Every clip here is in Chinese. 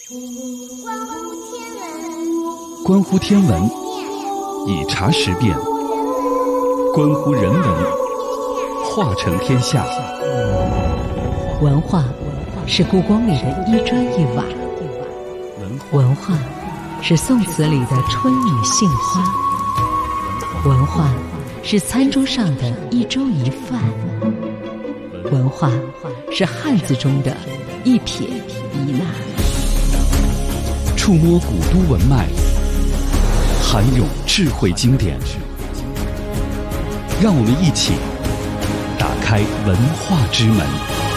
关乎天文，以察时变；关乎人文，化成天下。 文化是故宫里的一砖一瓦，文化是宋词里的春雨杏花，文化是餐桌上的一粥一饭，文化是汉字中的一撇一捺。 触摸古都文脉，涵涌智慧经典，让我们一起打开文化之门。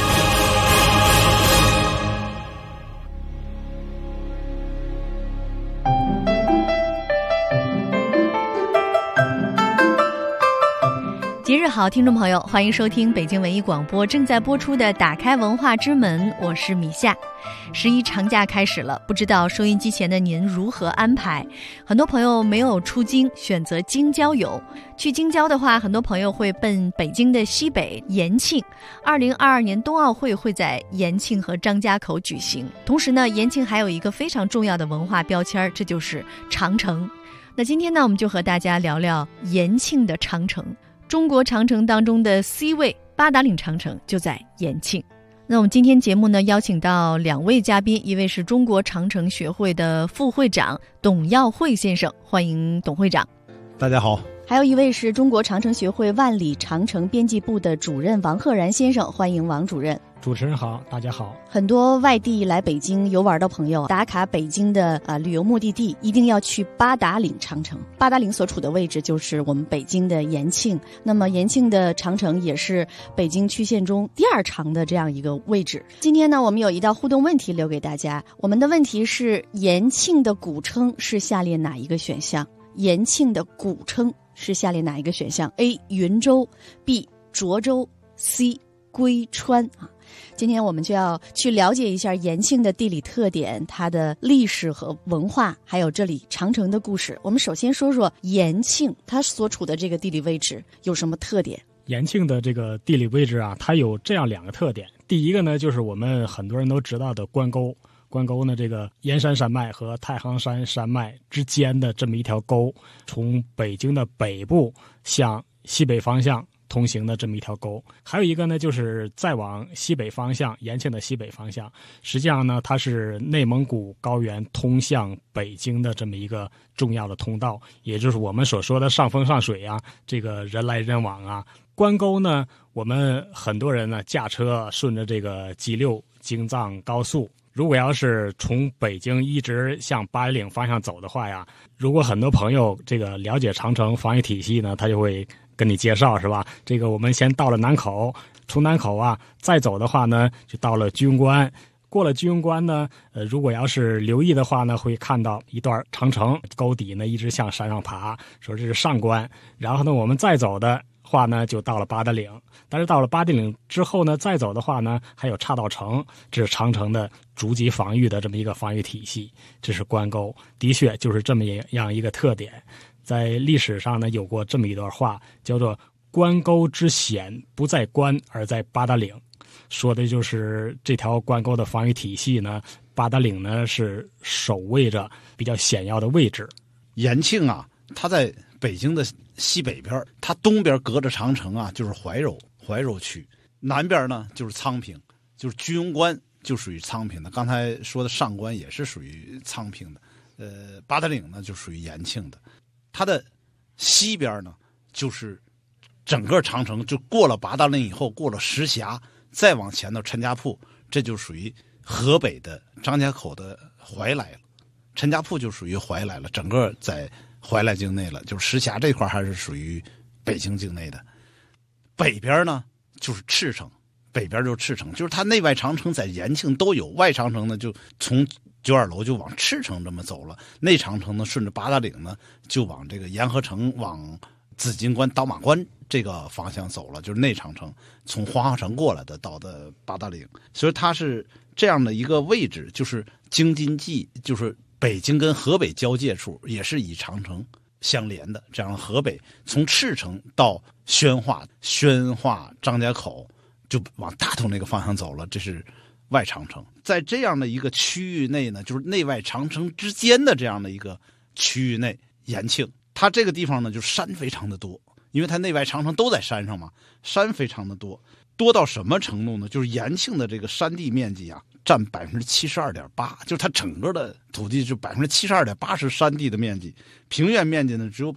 节日好，听众朋友，欢迎收听北京文艺广播正在播出的《打开文化之门》，我是米夏。11长假开始了，不知道收音机前的您如何安排？很多朋友没有出京，选择京郊游。去京郊的话，很多朋友会奔北京的西北延庆。2022年冬奥会会在延庆和张家口举行。同时呢，延庆还有一个非常重要的文化标签，这就是长城。那今天呢，我们就和大家聊聊延庆的长城。中国长城当中的 C 位八达岭长城就在延庆。那我们今天节目呢，邀请到2位嘉宾，一位是中国长城学会的副会长董耀会先生，欢迎董会长。 大家好。 还有一位是中国长城学会万里长城编辑部的主任王赫然先生，欢迎王主任。 主持人好，大家好。 很多外地来北京游玩的朋友打卡北京的旅游目的地，一定要去八达岭长城。八达岭所处的位置就是我们北京的延庆，那么延庆的长城也是北京区县中第2长的这样一个位置。今天呢，我们有一道互动问题留给大家，我们的问题是：延庆的古称是下列哪一个选项？延庆的古称是下列哪一个选项 ？A. 云州 B. 涿州 C. 归川啊。今天我们就要去了解一下延庆的地理特点，它的历史和文化，还有这里长城的故事。我们首先说说延庆，它所处的这个地理位置有什么特点？ 延庆的这个地理位置啊，它有这样2个特点。第一个呢，就是我们很多人都知道的关沟。关沟呢，这个燕山山脉和太行山山脉之间的这么一条沟，从北京的北部向西北方向通行的这么一条沟。还有一个呢，就是再往西北方向，延庆的西北方向，实际上呢，它是内蒙古高原通向北京的这么一个重要的通道，也就是我们所说的上风上水啊，这个人来人往啊。关沟呢，我们很多人呢驾车顺着这个G6京藏高速，如果要是从北京一直向八达岭方向走的话呀，如果很多朋友这个了解长城防御体系呢，他就会跟你介绍，是吧？这个我们先到了南口，从南口啊再走的话呢，就到了居庸关。过了居庸关呢，如果要是留意的话呢，会看到一段长城沟底呢一直向山上爬，说这是上关。然后呢，我们再走的话呢，就到了八达岭。但是到了八达岭之后呢，再走的话呢，还有岔道城，这是长城的逐级防御的这么一个防御体系。这是关沟，的确就是这么样一个特点。在历史上呢，有过这么一段话，叫做“关沟之险不在关，而在八达岭”，说的就是这条关沟的防御体系呢，八达岭呢是守卫着比较险要的位置。 延庆啊，它在北京的西北边，它东边隔着长城啊，就是怀柔区；南边呢就是昌平，就是居庸关就属于昌平的。刚才说的上关也是属于昌平的，八达岭呢就属于延庆的。它的西边呢，就是整个长城，就过了八达岭以后，过了石峡，再往前到陈家铺，这就属于河北的张家口的怀来了。陈家铺就属于怀来了，整个在怀来境内了，就是石峡这块还是属于北京境内的。北边呢就是赤城，就是它内外长城在延庆都有，外长城呢就从九耳楼就往赤城这么走了，内长城呢顺着八达岭呢就往这个沿河城往紫金关倒马关这个方向走了，就是内长城从黄花城过来的到的八达岭。所以它是这样的一个位置，就是京津冀，就是北京跟河北交界处，也是以长城相连的。这样河北从赤城到宣化张家口就往大同那个方向走了，这是外长城。在这样的一个区域内呢，就是内外长城之间的这样的一个区域内，延庆它这个地方呢，就山非常的多，因为它内外长城都在山上嘛，山非常的多，多到什么程度呢？就是延庆的这个山地面积啊，占72.8%，就是它整个的土地就72.8%是山地的面积，平原面积呢只有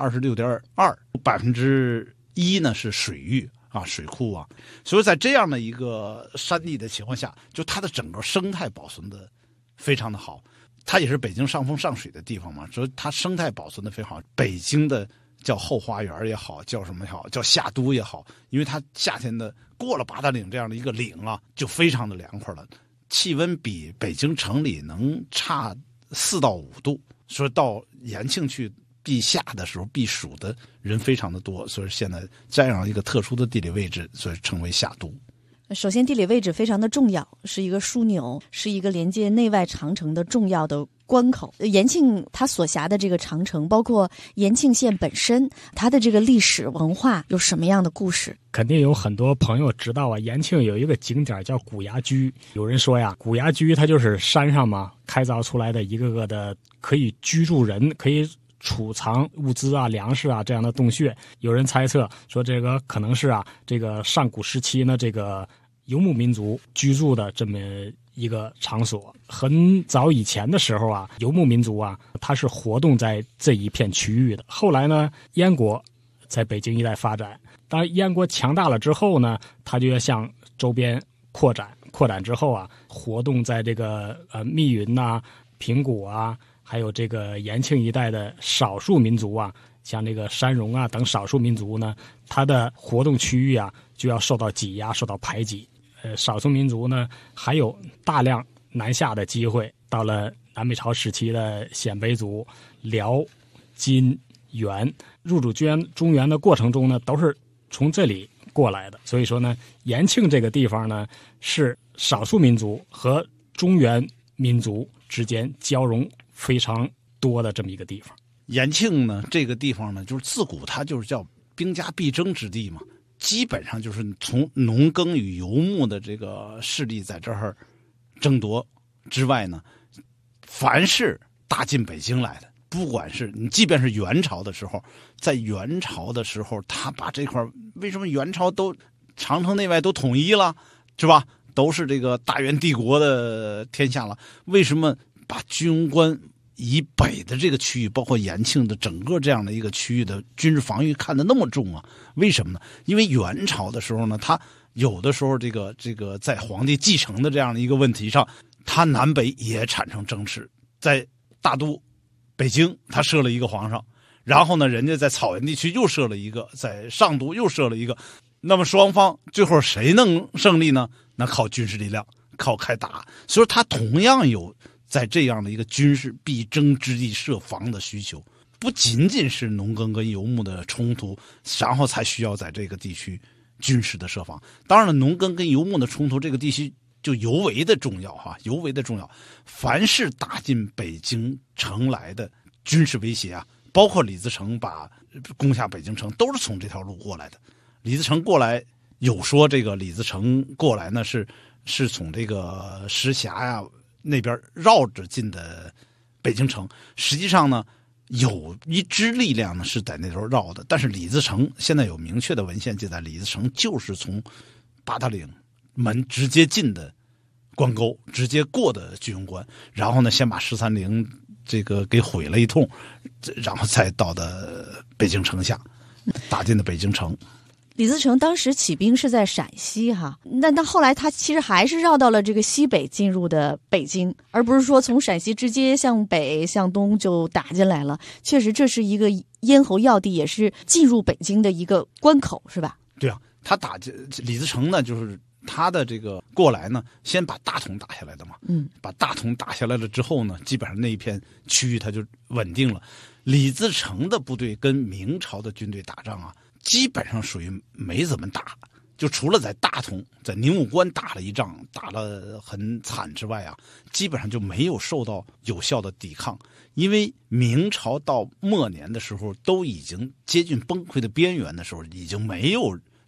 26.2%，1%呢是水域啊，水库啊。所以在这样的一个山地的情况下，就它的整个生态保存的非常的好。它也是北京上风上水的地方嘛，所以它生态保存的非常好。北京的叫后花园也好，叫什么也好，叫夏都也好，因为它夏天的过了八达岭这样的一个岭啊，就非常的凉快了，气温比北京城里能差4到5度，所以到延庆去避夏的时候避暑的人非常的多，所以现在这样一个特殊的地理位置，所以称为夏都。 首先地理位置非常的重要，是一个枢纽，是一个连接内外长城的重要的关口。延庆它所辖的这个长城，包括延庆县本身，它的这个历史文化有什么样的故事？ 肯定有很多朋友知道啊，延庆有一个景点叫古崖居。有人说呀，古崖居它就是山上嘛开凿出来的一个个的可以居住人，可以储藏物资啊、粮食啊这样的洞穴。有人猜测说，这个可能是啊，这个上古时期呢，这个游牧民族居住的这么一个场所。很早以前的时候啊，游牧民族啊，它是活动在这一片区域的。后来呢，燕国在北京一带发展，当燕国强大了之后呢，它就要向周边扩展。扩展之后啊，活动在这个密云啊、平谷啊，还有这个延庆一带的少数民族啊，像这个山戎啊等少数民族呢，它的活动区域啊就要受到挤压、受到排挤。少数民族呢还有大量南下的机会。到了南北朝时期的鲜卑族、辽、金、元入主中原的过程中呢，都是从这里过来的。所以说呢，延庆这个地方呢，是少数民族和中原民族之间交融非常多的这么一个地方。 延庆呢，这个地方呢，就是自古它就是叫兵家必争之地嘛，基本上就是从农耕与游牧的这个势力在这儿争夺之外呢，凡是打进北京来的，不管是你，即便是元朝的时候，在元朝的时候，他把这块为什么元朝都长城内外都统一了，是吧？都是这个大元帝国的天下了，为什么把居庸关以北的这个区域，包括延庆的整个这样的一个区域的军事防御看得那么重啊？为什么呢？因为元朝的时候呢，他有的时候这个在皇帝继承的这样的一个问题上，他南北也产生争执。在大都北京，他设了一个皇上，然后呢，人家在草原地区又设了一个，在上都又设了一个。那么双方最后谁能胜利呢？那靠军事力量，靠开打。所以他同样有在这样的一个军事必争之地设防的需求，不仅仅是农耕跟游牧的冲突，然后才需要在这个地区军事的设防。当然了，农耕跟游牧的冲突，这个地区就尤为的重要哈，尤为的重要。凡是打进北京城来的军事威胁啊，包括李自成把攻下北京城，都是从这条路过来的。李自成过来，有说这个李自成过来呢是从这个石峡呀那边绕着进的北京城。实际上呢，有一支力量呢是在那头绕的，但是李自成现在有明确的文献记载，李自成就是从八达岭门直接进的关沟，直接过的居庸关，然后呢先把13陵这个给毁了一通，然后再到的北京城下，打进的北京城。 李自成当时起兵是在陕西哈，但后来他其实还是绕到了这个西北进入的北京，而不是说从陕西直接向北向东就打进来了。确实这是一个咽喉要地，也是进入北京的一个关口，是吧？ 对啊，他李自成呢，就是他的这个过来呢，先把大同打下来的嘛。把大同打下来了之后呢，基本上那一片区域他就稳定了。李自成的部队跟明朝的军队打仗啊，基本上属于没怎么打，就除了在大同、在宁武关打了一仗，打了很惨之外啊，基本上就没有受到有效的抵抗。因为明朝到末年的时候，都已经接近崩溃的边缘的时候，已经没有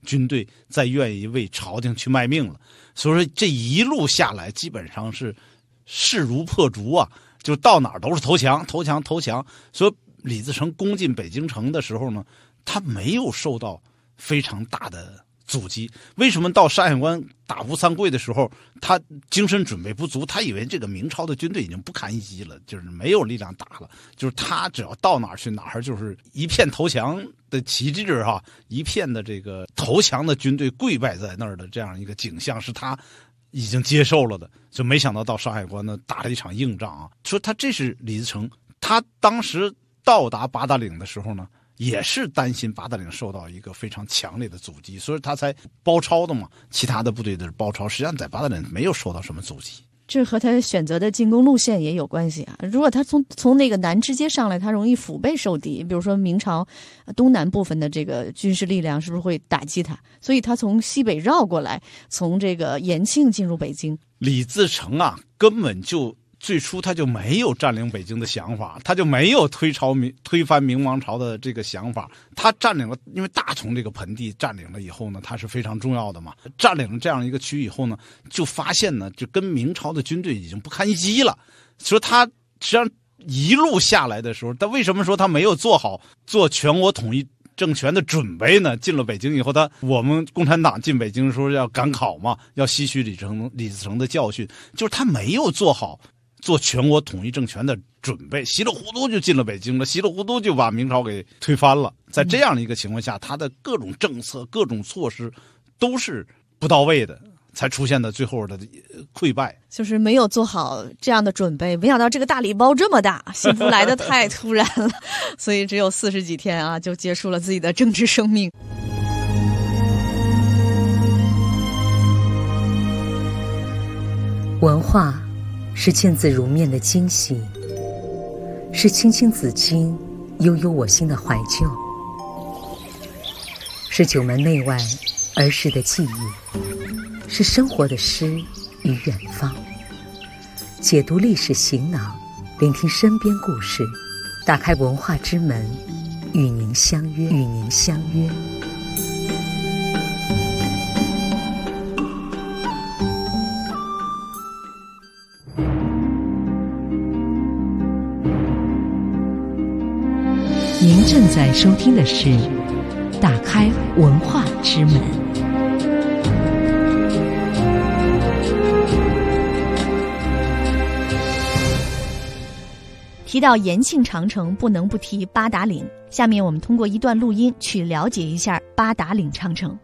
军队再愿意为朝廷去卖命了。所以说这一路下来基本上是势如破竹啊，就到哪儿都是投降。所以李自成攻进北京城的时候呢，他没有受到非常大的阻击。为什么到山海关打吴三桂的时候，他精神准备不足？他以为这个明朝的军队已经不堪一击了，就是没有力量打了。就是他只要到哪儿去哪儿，就是一片投降的旗帜哈，一片的这个投降的军队跪拜在那儿的这样一个景象，是他已经接受了的。就没想到到山海关呢，打了一场硬仗啊。说他这是李自成，他当时到达八达岭的时候呢，也是担心八达岭受到一个非常强烈的阻击，所以他才包抄的嘛。其他的部队的包抄，实际上在八达岭没有受到什么阻击。 这和他选择的进攻路线也有关系啊。如果他从那个南直接上来，他容易腹背受敌。比如说明朝东南部分的这个军事力量是不是会打击他？所以他从西北绕过来，从这个延庆进入北京。 李自成啊，根本就最初他就没有占领北京的想法，他就没有推翻明王朝的这个想法。他占领了，因为大同这个盆地占领了以后呢，它是非常重要的嘛。占领了这样一个区以后呢，就发现呢，就跟明朝的军队已经不堪一击了。所以他实际上一路下来的时候，他为什么说他没有做好做全国统一政权的准备呢？进了北京以后，我们共产党进北京的时候要赶考嘛，要吸取李自成的教训，就是他没有做好做全国统一政权的准备，稀里糊涂就进了北京了，稀里糊涂就把明朝给推翻了。在这样的一个情况下，他的各种政策、各种措施都是不到位的，才出现的最后的溃败。 就是没有做好这样的准备，没想到这个大礼包这么大，幸福来得太突然了，所以只有40几天啊，就结束了自己的政治生命。 文化是见字如面的惊喜，是青青子衿、悠悠我心的怀旧，是九门内外儿时的记忆，是生活的诗与远方。解读历史行囊，聆听身边故事，打开文化之门，与您相约。您正在收听的是《打开文化之门》。 提到延庆长城，不能不提八达岭。下面我们通过一段录音去了解一下八达岭长城。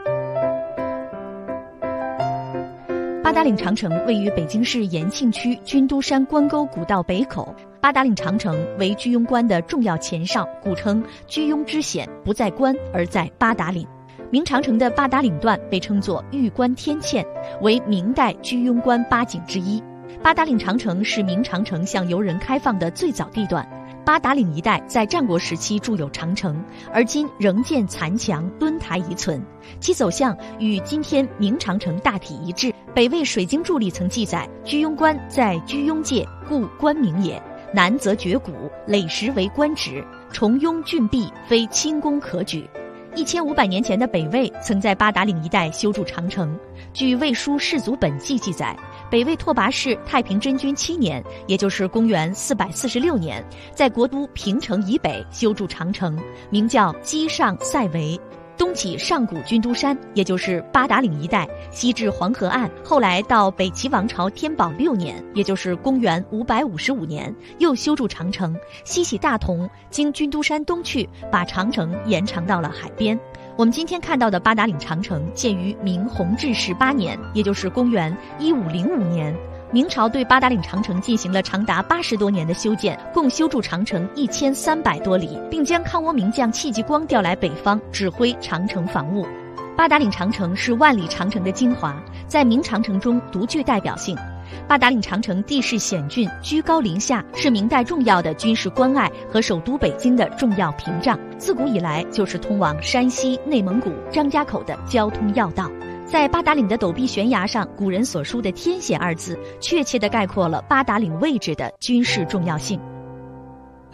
八达岭长城位于北京市延庆区军都山关沟古道北口。八达岭长城为居庸关的重要前哨，故称居庸之险不在关而在八达岭。明长城的八达岭段被称作玉关天堑，为明代居庸关8景之一。八达岭长城是明长城向游人开放的最早地段。八达岭一带在战国时期筑有长城，而今仍见残墙、墩台遗存，其走向与今天明长城大体一致。北魏水经注里曾记载，居庸关在居庸界，故关名也。南则绝谷，垒石为关直，重庸峻壁，非轻功可举。1500年前的北魏曾在八达岭一带修筑长城。据《魏书·世祖本纪》记载，北魏拓跋氏太平真君7年，也就是公元446年，在国都平城以北修筑长城，名叫基上塞围。东起上古军都山，也就是八达岭一带，西至黄河岸，后来到北齐王朝天宝6年，也就是公元555年，又修筑长城，西起大同，经军都山东去，把长城延长到了海边。我们今天看到的八达岭长城建于明弘治18年，也就是公元1505年。明朝对八达岭长城进行了长达80多年的修建，共修筑长城1300多里，并将抗倭名将戚继光调来北方指挥长城防务。八达岭长城是万里长城的精华，在明长城中独具代表性。八达岭长城地势险峻，居高临下，是明代重要的军事关隘和首都北京的重要屏障，自古以来就是通往山西、内蒙古、张家口的交通要道。在八达岭的陡壁悬崖上，古人所书的天险2字，确切地概括了八达岭位置的军事重要性。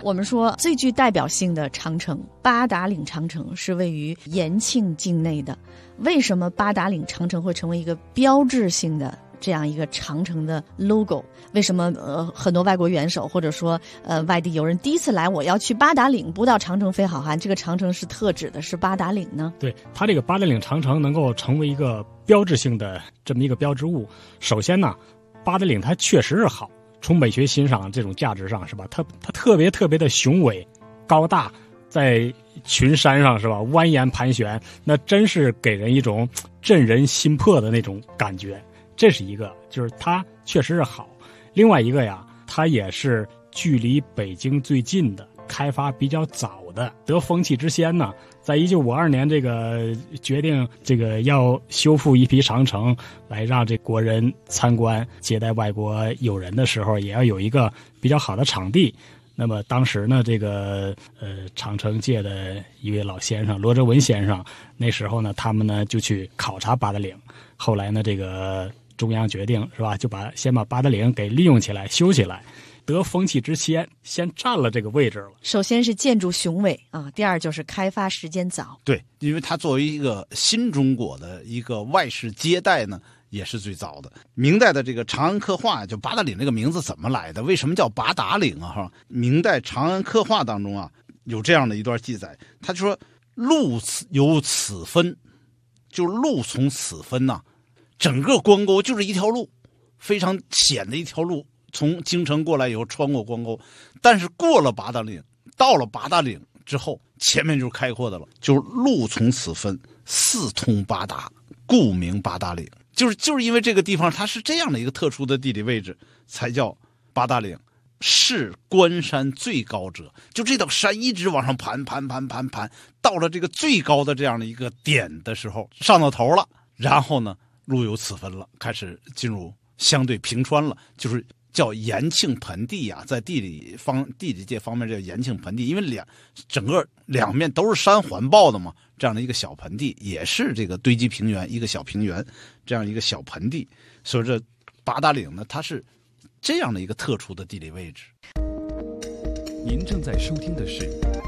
我们说最具代表性的长城八达岭长城是位于延庆境内的。为什么八达岭长城会成为一个标志性的这样一个长城的 logo？ 为什么很多外国元首或者说外地游人第一次来，我要去八达岭，不到长城非好汉？这个长城是特指的是八达岭呢？ 对，它这个八达岭长城能够成为一个标志性的这么一个标志物，首先呢，八达岭它确实是好，从美学欣赏这种价值上是吧？它特别的雄伟高大，在群山上是吧，蜿蜒盘旋，那真是给人一种震人心魄的那种感觉。这是一个，就是它确实是好。另外一个呀，它也是距离北京最近的，开发比较早的。得风气之先呢，在1952年这个决定这个要修复一批长城，来让这国人参观接待外国友人的时候，也要有一个比较好的场地。那么当时呢，这个长城界的一位老先生罗哲文先生，那时候呢，他们呢就去考察八达岭。后来呢，这个中央决定是吧，就先把八达岭给利用起来、修起来，得风气之先，先占了这个位置了。 首先是建筑雄伟啊，第二就是开发时间早。 对，因为它作为一个新中国的一个外事接待呢，也是最早的。明代的这个《长安刻画》，就八达岭这个名字怎么来的？为什么叫八达岭啊？哈，明代《长安刻画》当中啊，有这样的一段记载，他就说路由此分，就路从此分呐，整个关沟就是一条路，非常险的一条路，从京城过来以后穿过关沟，但是过了八达岭，到了八达岭之后，前面就是开阔的了，就是路从此分，四通八达，故名八达岭。就是因为这个地方它是这样的一个特殊的地理位置，才叫八达岭。是关山最高者，就这道山一直往上盘，到了这个最高的这样的一个点的时候，上到头了，然后呢，路由此分了，开始进入相对平川了，就是叫延庆盆地啊，在地理界方面叫延庆盆地，因为整个两面都是山环抱的嘛，这样的一个小盆地，也是这个堆积平原，一个小平原，这样一个小盆地，所以这八达岭呢，它是这样的一个特殊的地理位置。 您正在收听的是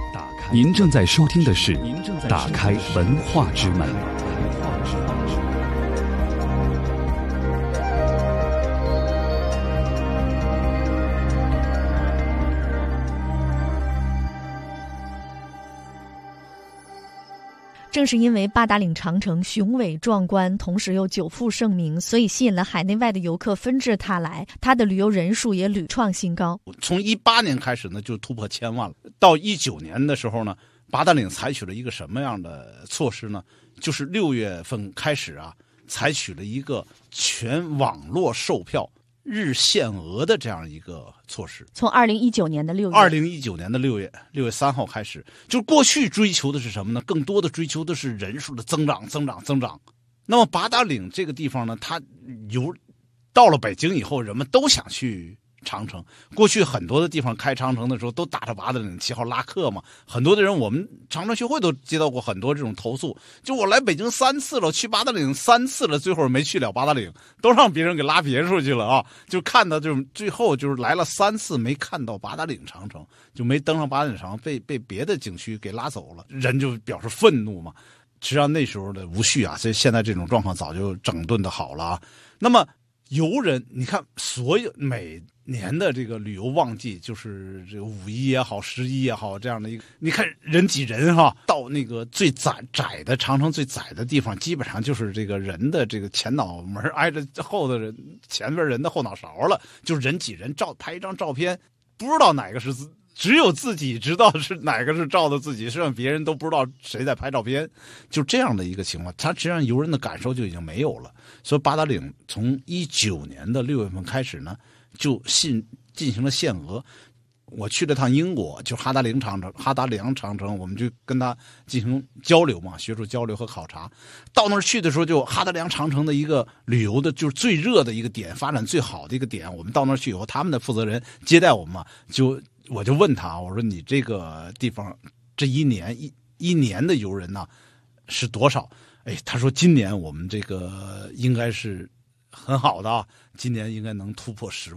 打开文化之门。 正是因为八达岭长城雄伟壮观，同时又久负盛名，所以吸引了海内外的游客纷至沓来，它的旅游人数也屡创新高。 从18年开始呢，就突破1000万了。到19年的时候呢，八达岭采取了一个什么样的措施呢？就是6月份开始啊，采取了一个全网络售票日限额的这样一个措施。 从2019年的6 月6月3号开始，就是过去追求的是什么呢？更多的追求的是人数的增长。那么八达岭这个地方呢，它到了北京以后，人们都想去长城。过去很多的地方开长城的时候都打着八达岭旗号拉客嘛，很多的人，我们长城学会都接到过很多这种投诉，就我来北京3次了，去八达岭3次了，最后没去了八达岭，都让别人给拉别处去了啊！就看到就是最后就是来了3次没看到八达岭长城，就没登上八达岭长城，被别的景区给拉走了，人就表示愤怒嘛。实际上那时候的无序啊，所以现在这种状况早就整顿的好了啊。那么游人，你看所有每年的这个旅游旺季，就是这个5一也好11也好，这样的一个，你看人挤人哈，到那个最窄的长城最窄的地方，基本上就是这个人的这个前脑门挨着后的人前边人的后脑勺了，就是人挤人，拍一张照片，不知道哪个是只有自己知道是哪个是照的自己，实际上别人都不知道谁在拍照片，就这样的一个情况，它实际上游人的感受就已经没有了。所以八达岭从19年的6月份开始呢，就进行了限额。我去了趟英国，就哈达良长城，我们就跟他进行交流嘛，学术交流和考察。到那儿去的时候，就哈达良长城的一个旅游的，就是最热的一个点，发展最好的一个点。我们到那儿去以后，他们的负责人接待我们嘛，我就问他，我说你这个地方这一年的游人呢是多少？哎，他说今年我们这个应该是很好的啊，今年应该能突破10万。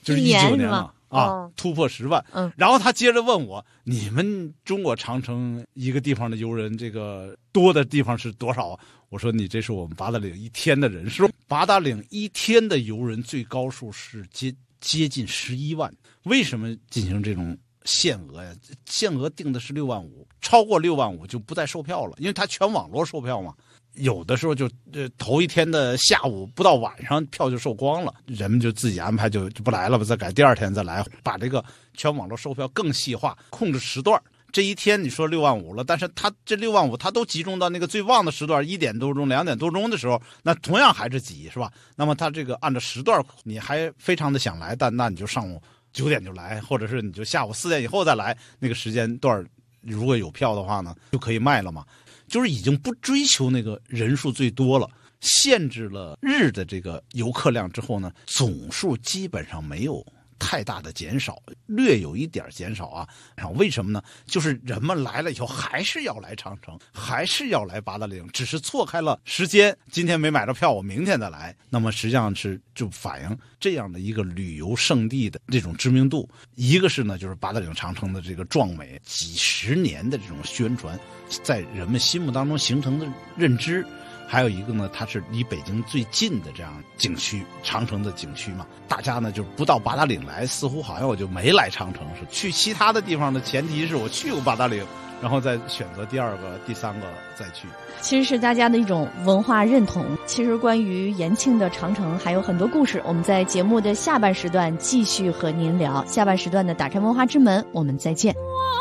就是19年了啊，突破10万。然后他接着问我，你们中国长城一个地方的游人，这个多的地方是多少啊？我说你这是我们八达岭一天的人数，八达岭一天的游人最高数是接近11万。为什么进行这种限额呀？限额定的是6万5，超过6万5就不再售票了，因为它全网络售票嘛。有的时候就头一天的下午不到晚上票就售光了，人们就自己安排就不来了吧，再改第2天再来，把这个全网络售票更细化，控制时段。这一天你说6万5了，但是他这6万5他都集中到那个最旺的时段，1点多钟、2点多钟的时候，那同样还是挤，是吧？那么他这个按照时段，你还非常的想来，但那你就上午9点就来，或者是你就下午4点以后再来，那个时间段如果有票的话呢，就可以卖了嘛。就是已经不追求那个人数最多了，限制了日的这个游客量之后呢，总数基本上没有太大的减少，略有一点减少啊。为什么呢？就是人们来了以后还是要来长城，还是要来八达岭，只是错开了时间，今天没买着票，我明天再来。那么实际上是就反映这样的一个旅游胜地的这种知名度。一个是呢，就是八达岭长城的这个壮美，几10年的这种宣传，在人们心目当中形成的认知。还有一个呢，它是离北京最近的这样景区，长城的景区嘛。大家呢就不到八达岭来，似乎好像我就没来长城似的。去其他的地方的前提是我去过八达岭，然后再选择第2个、第3个再去。 其实是大家的一种文化认同。其实关于延庆的长城还有很多故事，我们在节目的下半时段继续和您聊。下半时段的打开文化之门，我们再见。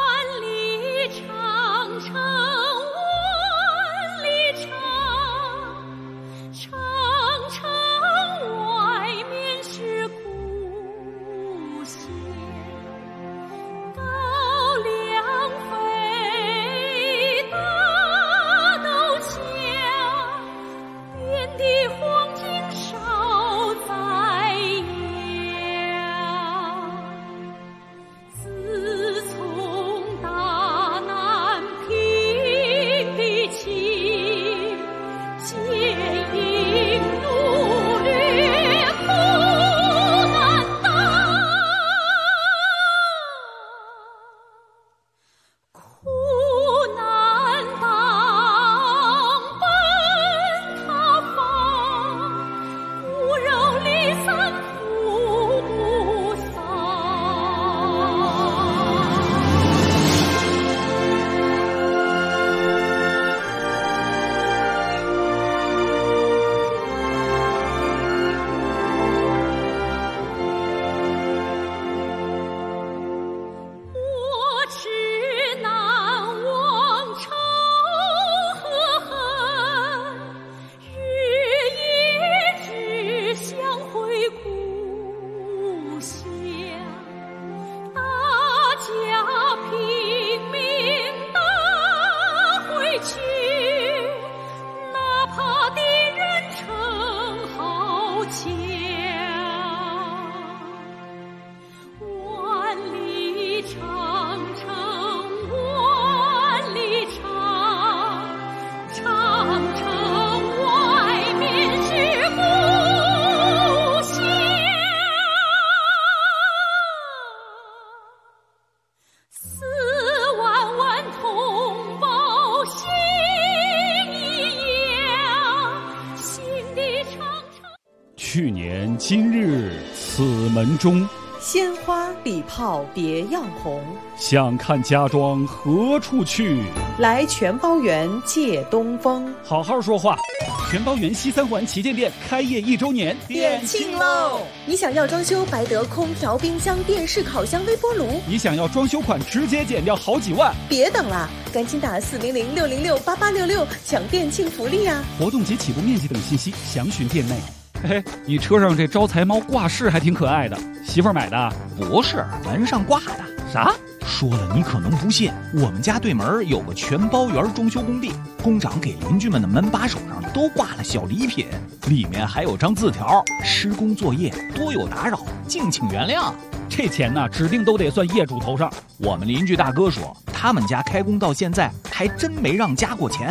去年今日此门中， 鲜花礼炮别样红。 想看家庄何处去？ 来全包园借东风。 好好说话。全包园西3环旗舰店开业1周年， 店庆喽！你想要装修白得空调、冰箱、电视、烤箱、微波炉？ 你想要装修款直接减掉好几万？ 别等了，赶紧打400-606-8866抢店庆福利啊！ 活动及起步面积等信息详询店内。嘿，你车上这招财猫挂饰还挺可爱的，媳妇儿买的？ 不是，门上挂的。 啥？ 说了你可能不信，我们家对门有个全包园装修工地，工长给邻居们的门把手上都挂了小礼品，里面还有张字条：施工作业多有打扰，敬请原谅。 这钱呢，指定都得算业主头上。 我们邻居大哥说，他们家开工到现在还真没让加过钱。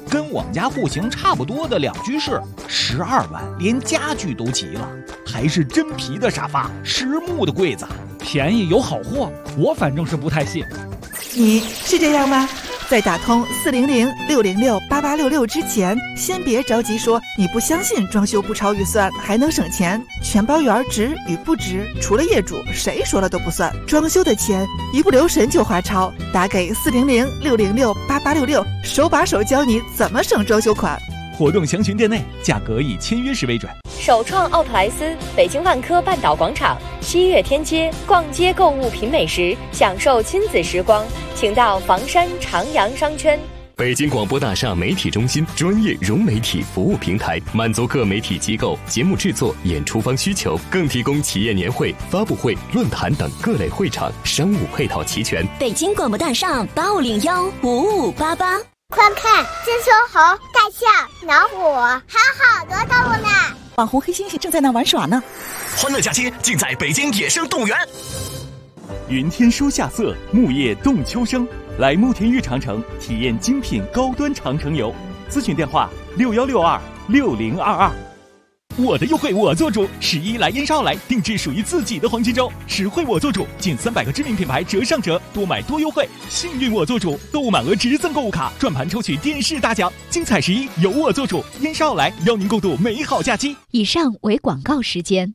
跟我们家户型差不多的2居室，12万，连家具都齐了，还是真皮的沙发，实木的柜子， 便宜有好货，我反正是不太信。 你是这样吗？在打通400-606-8866之前，先别着急说你不相信装修不超预算还能省钱，全包圆值与不值，除了业主，谁说了都不算。装修的钱一不留神就花超，打给400-606-8866，手把手教你怎么省装修款。 活动详询店内，价格以签约时为准。 首创奥特莱斯，北京万科半岛广场，西悦天街，逛街购物品美食，享受亲子时光，请到房山长阳商圈。 北京广播大厦媒体中心，专业融媒体服务平台，满足各媒体机构节目制作、演出方需求，更提供企业年会、发布会、论坛等各类会场，商务配套齐全。 北京广播大厦85015588。 快看，金丝猴、大象、老虎，还有好多动物呢。 网红黑猩猩正在那玩耍呢。 欢乐假期尽在北京野生动物园。 云天书夏色，木叶动秋生，来慕田峪长城体验精品高端长城游。咨询电话61626022。我的优惠我做主，11来燕莎奥莱定制属于自己的黄金周，实惠我做主，近300个知名品牌折上折，多买多优惠，幸运我做主，购物满额直赠购物卡，转盘抽取电视大奖，精彩11由我做主，燕莎奥莱邀您共度美好假期。 以上为广告时间。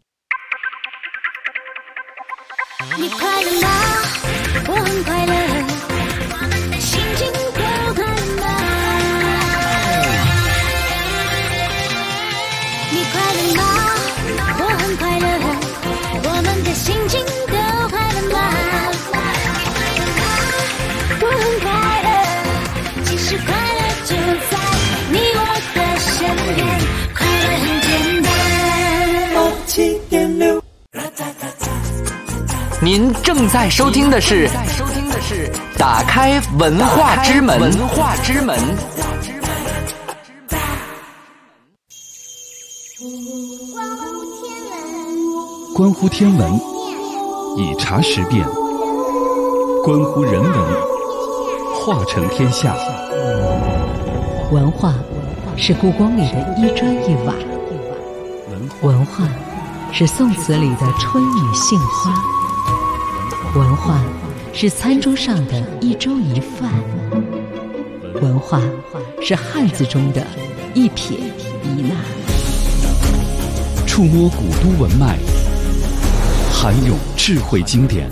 你快乐吗？我很快乐，心情都快乐吗？你快乐吗？我很快乐，我们的心情都快乐吗？我很快乐，其实快乐就在你我的身边，快乐很简单。 87.6。您正在收听的是打开文化之门。 关乎天文，以茶识变；关乎人文，化成天下。 文化是故宫里的一砖一瓦，文化是宋词里的春雨杏花，文化是餐桌上的一粥一饭，文化是汉字中的一撇一捺。 触摸古都文脉，涵涌智慧经典，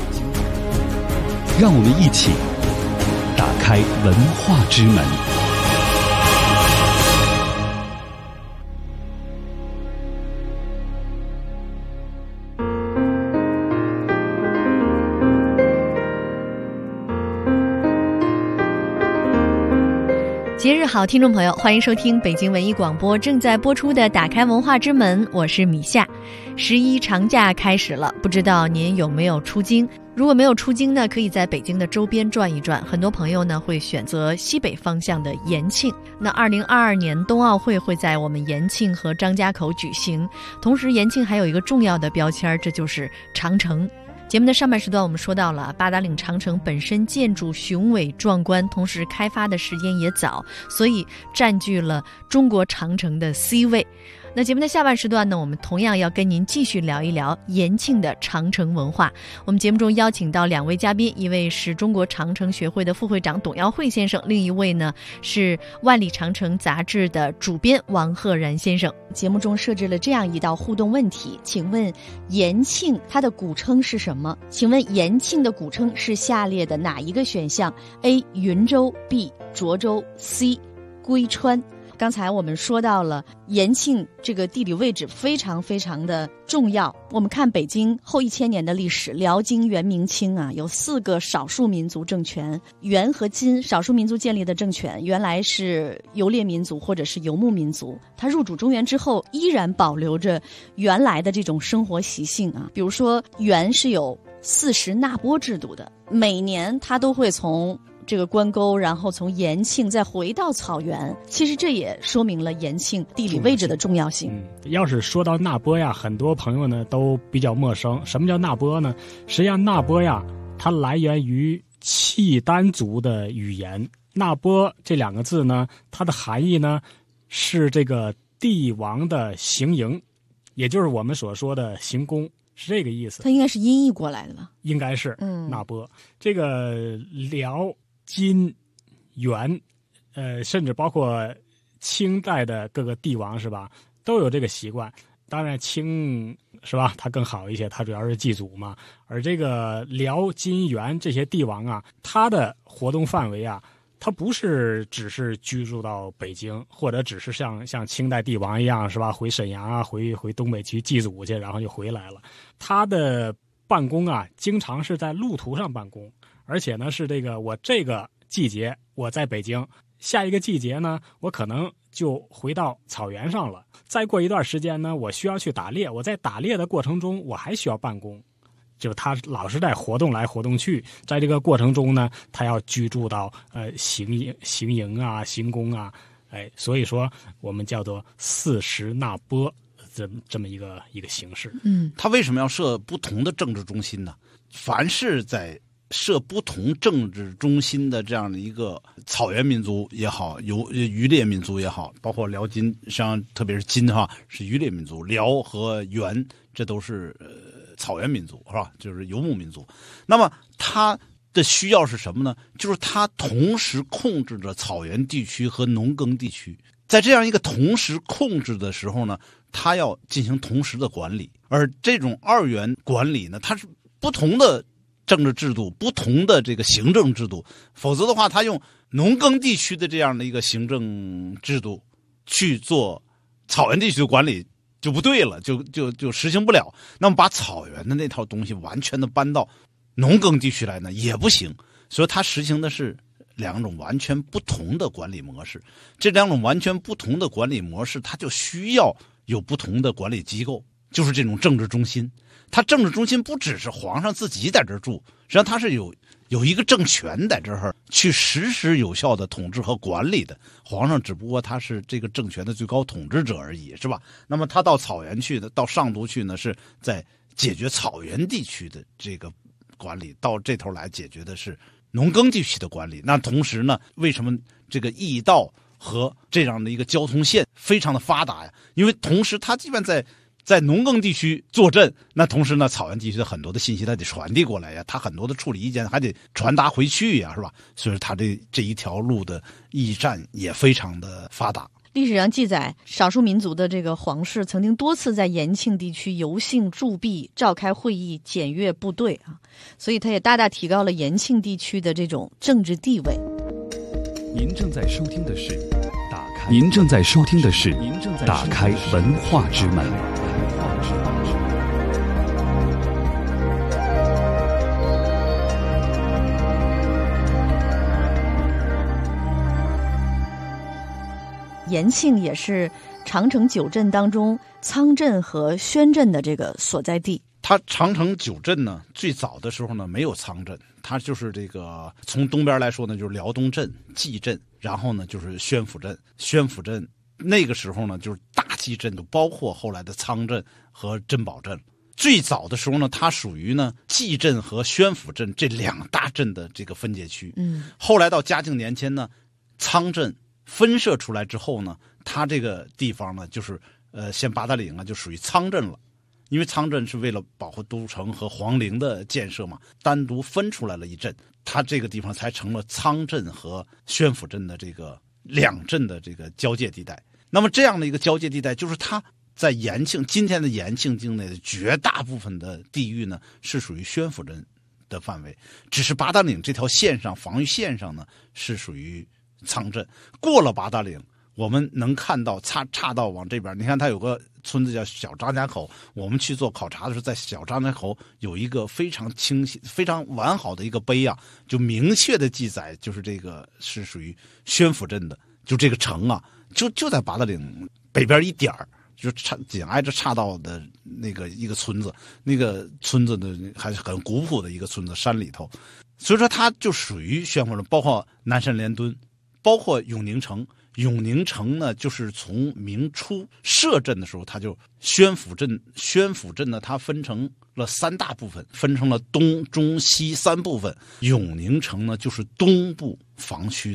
让我们一起打开文化之门。 节日好，听众朋友，欢迎收听北京文艺广播正在播出的《打开文化之门》，我是米夏。11长假开始了，不知道您有没有出京？如果没有出京呢，可以在北京的周边转一转。很多朋友呢会选择西北方向的延庆。那2022年冬奥会会在我们延庆和张家口举行，同时延庆还有一个重要的标签，这就是长城。节目的上半时段我们说到了八达岭长城本身建筑雄伟壮观，同时开发的时间也早，所以占据了中国长城的 C 位。那节目的下半时段呢，我们同样要跟您继续聊一聊延庆的长城文化。我们节目中邀请到2位嘉宾，一位是中国长城学会的副会长董耀慧先生，另一位呢是万里长城杂志的主编王赫然先生。节目中设置了这样一道互动问题，请问延庆它的古称是什么？请问延庆的古称是下列的哪一个选项？ A. 云州， B. 涿州， C. 归川。刚才我们说到了延庆这个地理位置非常非常的重要。我们看北京后1000年的历史，辽金元明清啊，有4个少数民族政权。元和金少数民族建立的政权原来是游猎民族或者是游牧民族，它入主中原之后依然保留着原来的这种生活习性啊。比如说元是有40纳拨制度的，每年它都会从这个关沟，然后从延庆再回到草原，其实这也说明了延庆地理位置的重要性。 要是说到纳拨呀，很多朋友呢都比较陌生。什么叫纳拨呢？实际上纳拨呀，它来源于契丹族的语言， 那波这2个字呢，它的含义呢是这个帝王的行营，也就是我们所说的行宫，是这个意思。 它应该是音译过来的吧？ 应该是，那波。这个辽、金、元，甚至包括清代的各个帝王是吧，都有这个习惯。当然清是吧，它更好一些，它主要是祭祖嘛。而这个辽、金、元这些帝王啊，他的活动范围啊，他不是只是居住到北京，或者只是像清代帝王一样是吧，回沈阳啊，回东北去祭祖去，然后就回来了。他的办公啊，经常是在路途上办公，而且呢是这个我这个季节我在北京，下一个季节呢我可能就回到草原上了。再过一段时间呢，我需要去打猎，我在打猎的过程中我还需要办公。就他老是在活动来活动去，在这个过程中呢，他要居住到行营啊、行宫啊，所以说我们叫做40那波这么一个形式。 他为什么要设不同的政治中心呢？凡是在设不同政治中心的这样的一个草原民族也好，渔猎民族也好，包括辽金，实际上特别是金哈是渔猎民族，辽和元这都是草原民族是吧？就是游牧民族。那么他的需要是什么呢？就是他同时控制着草原地区和农耕地区。在这样一个同时控制的时候呢，他要进行同时的管理。而这种2元管理呢，它是不同的政治制度，不同的这个行政制度，否则的话他用农耕地区的这样的一个行政制度去做草原地区的管理就不对了，就实行不了。那么把草原的那套东西完全的搬到农耕地区来呢也不行。所以他实行的是2种完全不同的管理模式。这2种完全不同的管理模式，它就需要有不同的管理机构，就是这种政治中心。他政治中心不只是皇上自己在这儿住，实际上他是有一个政权在这儿去实施有效的统治和管理的。皇上只不过他是这个政权的最高统治者而已，是吧？那么他到草原去的，到上都去呢，是在解决草原地区的这个管理，到这头来解决的是农耕地区的管理。那同时呢，为什么这个驿道和这样的一个交通线非常的发达呀？因为同时他基本在农耕地区坐镇，那同时呢，草原地区的很多的信息它得传递过来呀，它很多的处理意见还得传达回去呀，是吧？所以它这一条路的驿站也非常的发达。 历史上记载，少数民族的这个皇室曾经多次在延庆地区游幸驻跸，召开会议，检阅部队啊，所以它也大大提高了延庆地区的这种政治地位。 您正在收听的是打开文化之门。 延庆也是长城9镇当中仓镇和宣镇的这个所在地。 它长城9镇呢，最早的时候呢没有仓镇，它就是这个从东边来说呢，就是辽东镇、蓟镇，然后呢就是宣府镇。宣府镇那个时候呢就是大蓟镇，就包括后来的仓镇和珍宝镇。最早的时候呢，它属于呢蓟镇和宣府镇这2大镇的这个分界区。后来到嘉靖年间呢，仓镇分设出来之后呢，它这个地方呢就是现八达岭啊就属于仓镇了。因为仓镇是为了保护都城和皇陵的建设嘛，单独分出来了一镇，它这个地方才成了仓镇和宣府镇的这个2镇的这个交界地带。那么这样的一个交界地带，就是它在延庆今天的延庆境内的绝大部分的地域呢，是属于宣府镇的范围，只是八达岭这条线上防御线上呢是属于仓镇。过了八达岭，我们能看到岔道往这边，你看它有个村子叫小张家口，我们去做考察的时候，在小张家口有一个非常清晰、非常完好的一个碑啊，就明确的记载，就是这个是属于宣府镇的，就这个城啊，就在八达岭北边一点儿，就紧挨着岔道的那个一个村子，那个村子的还是很古朴的一个村子，山里头，所以说它就属于宣府镇，包括南山连墩，包括永宁城。永宁城呢，就是从明初设镇的时候，它就宣府镇呢，它分成了3大部分，分成了东中西3部分。永宁城呢，就是东部防区的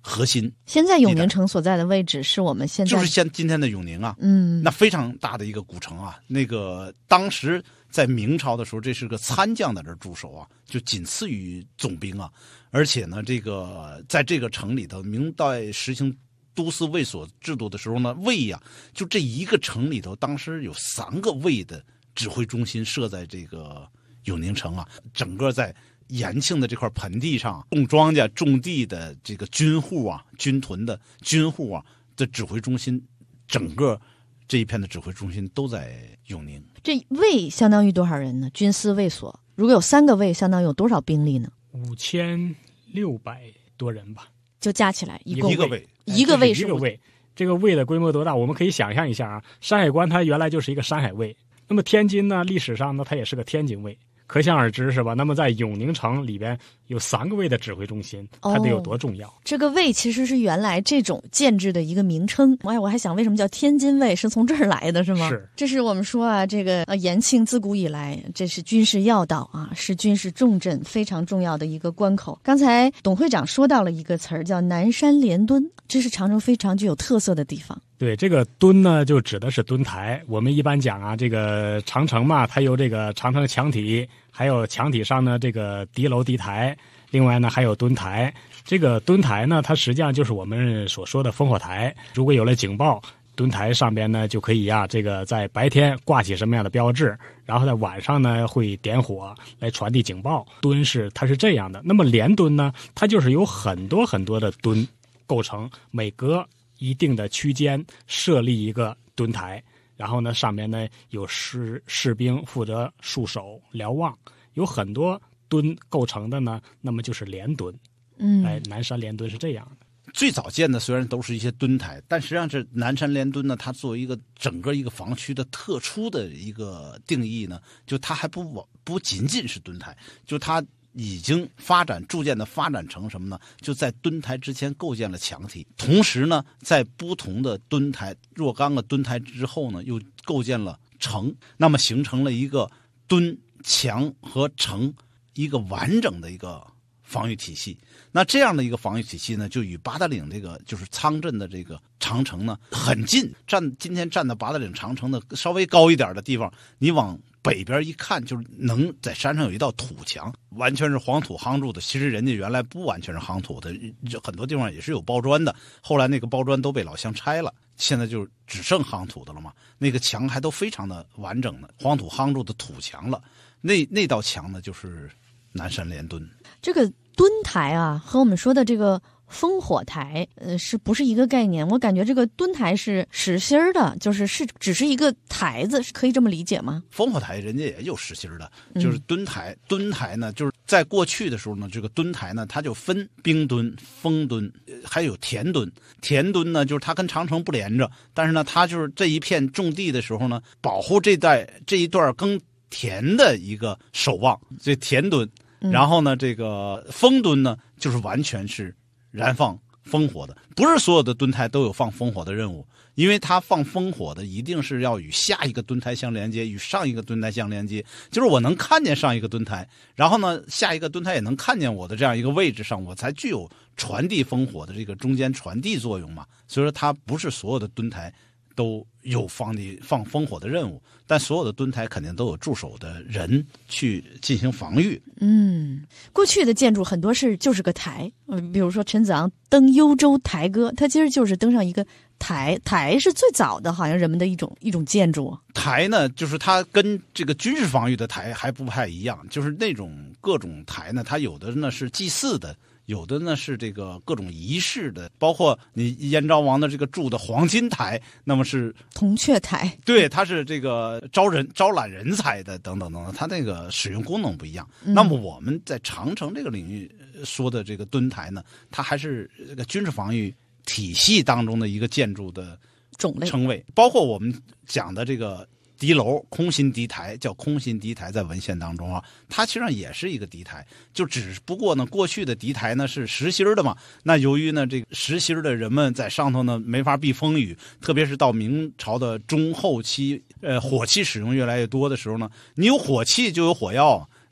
核心。 现在永宁城所在的位置是我们现在就是今天的永宁啊，那非常大的一个古城啊。那个当时在明朝的时候，这是个参将在这驻守啊，就仅次于总兵啊。而且呢，这个在这个城里头，明代实行都司卫所制度的时候呢，卫呀，就这一个城里头，当时有3个卫的指挥中心设在这个永宁城啊，整个在延庆的这块盆地上种庄稼、种地的这个军户啊、军屯的军户啊的指挥中心，整个这一片的指挥中心都在永宁。 这卫相当于多少人呢？军司卫所如果有3个卫，相当于有多少兵力呢 ？5600多人吧， 就加起来一个卫， 一个卫是这个卫的规模多大？我们可以想象一下啊，山海关它原来就是一个山海卫，那么天津呢，历史上呢，它也是个天津卫。可想而知是吧？那么在永宁城里边有3个卫的指挥中心，它得有多重要？ 这个卫其实是原来这种建制的一个名称。哎，我还想为什么叫天津卫，是从这儿来的是吗？ 是。 这是我们说啊，这个延庆自古以来，这是军事要道啊，是军事重镇，非常重要的一个关口。刚才董会长说到了一个词儿，叫南山连墩，这是长城非常具有特色的地方。 对，这个墩呢，就指的是墩台。我们一般讲啊，这个长城嘛，它有这个长城墙体，还有墙体上呢这个敌楼敌台，另外呢还有墩台。这个墩台呢，它实际上就是我们所说的烽火台。如果有了警报，墩台上边呢就可以这个在白天挂起什么样的标志，然后在晚上呢会点火来传递警报。墩它是这样的。那么连墩呢，它就是有很多很多的墩构成，每隔一定的区间设立一个墩台，然后呢上面呢有士兵负责戍守瞭望，有很多墩构成的呢，那么就是连墩。南山连墩是这样的。 最早建的虽然都是一些墩台，但实际上这南山连墩呢，它作为一个整个一个防区的特殊的一个定义呢，就它还不仅仅是墩台，就它已经逐渐的发展成什么呢？就在墩台之前构建了墙体，同时呢，在不同的墩台若干个墩台之后呢，又构建了城，那么形成了一个墩、墙和城一个完整的一个防御体系。那这样的一个防御体系呢，就与八达岭这个就是仓镇的这个长城呢很近。今天站在八达岭长城的稍微高一点的地方，你往北边一看，就是能在山上有一道土墙，完全是黄土夯筑的。其实人家原来不完全是夯土的，很多地方也是有包砖的。后来那个包砖都被老乡拆了，现在就只剩夯土的了嘛。那个墙还都非常的完整的，黄土夯筑的土墙了。那道墙呢，就是南山连墩。 这个墩台啊，和我们说的这个烽火台，是不是一个概念？我感觉这个墩台是实心儿的，就是只是一个台子，可以这么理解吗？ 烽火台人家也有实心的，就是墩台。墩台呢，就是在过去的时候呢，这个墩台呢，它就分兵墩、锋墩，还有田墩。田墩呢，就是它跟长城不连着，但是呢，它就是这一片种地的时候呢，保护这一段耕田的一个守望，这田墩。然后呢，这个风墩呢，就是完全是燃放烽火的，不是所有的墩台都有放烽火的任务，因为它放烽火的一定是要与下一个墩台相连接，与上一个墩台相连接，就是我能看见上一个墩台，然后呢，下一个墩台也能看见我的这样一个位置上，我才具有传递烽火的这个中间传递作用嘛。所以说，它不是所有的墩台都有放烽火的任务，但所有的墩台肯定都有驻守的人去进行防御。 过去的建筑很多就是个台，比如说陈子昂登幽州台歌，它其实就是登上一个台，台是最早的好像人们的一种建筑。 台呢，就是它跟这个军事防御的台还不太一样，就是那种各种台呢，它有的呢是祭祀的。有的呢是这个各种仪式的，包括你燕昭王的这个筑的黄金台，那么是铜雀台， 对，它是这个招揽人才的，等等等等，它那个使用功能不一样。那么我们在长城这个领域说的这个墩台呢，它还是这个军事防御体系当中的一个建筑的种类称谓，包括我们讲的这个敌楼空心敌台，叫空心敌台，在文献当中啊，它其实上也是一个敌台，就只不过呢，过去的敌台呢是实心的嘛，那由于呢这个实心的人们在上头呢没法避风雨，特别是到明朝的中后期，火器使用越来越多的时候呢，你有火器就有火药，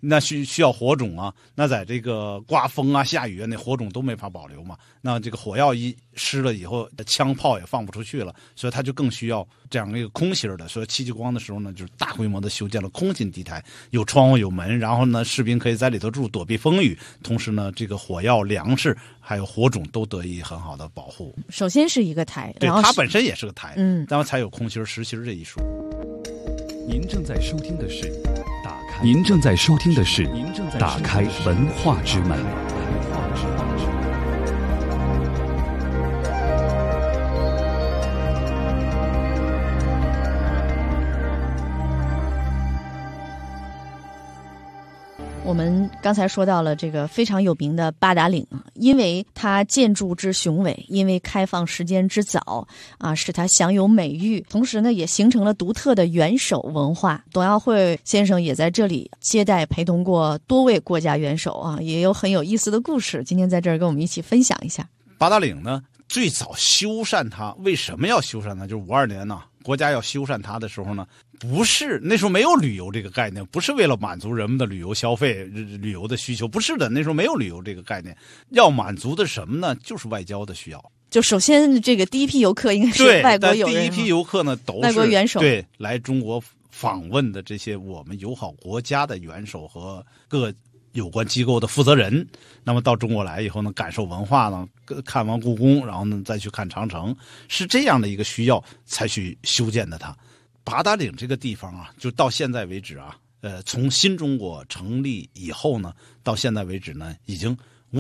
那需要火种啊，那在这个刮风啊、下雨啊，那火种都没法保留嘛。那这个火药一湿了以后，枪炮也放不出去了，所以它就更需要这样一个空心的。所以戚继光的时候呢，就是大规模的修建了空心地台，有窗户有门，然后呢，士兵可以在里头住，躲避风雨。同时呢，这个火药、粮食还有火种都得以很好的保护。 首先是一个台， 对， 然后它本身也是个台， 然后才有空心实心这一说。 您正在收听的是打开文化之门。 我们刚才说到了这个非常有名的八达岭啊，因为它建筑之雄伟，因为开放时间之早啊，使它享有美誉，同时呢也形成了独特的元首文化。董耀会先生也在这里接待陪同过多位国家元首啊，也有很有意思的故事，今天在这儿跟我们一起分享一下。 八达岭呢，最早修缮它，为什么要修缮它？就是52年呢，国家要修缮它的时候呢，不是那时候没有旅游这个概念，不是为了满足人们的旅游消费、旅游的需求，不是的，那时候没有旅游这个概念，要满足的什么呢？就是外交的需要。 就首先这个第一批游客应该是外国友人， 第一批游客呢都是外国元首， 对，来中国访问的这些我们友好国家的元首和各有关机构的负责人，那么到中国来以后呢，感受文化呢，看完故宫，然后呢再去看长城，是这样的一个需要才去修建的它。八达岭这个地方啊，就到现在为止啊，从新中国成立以后呢，到现在为止呢，已经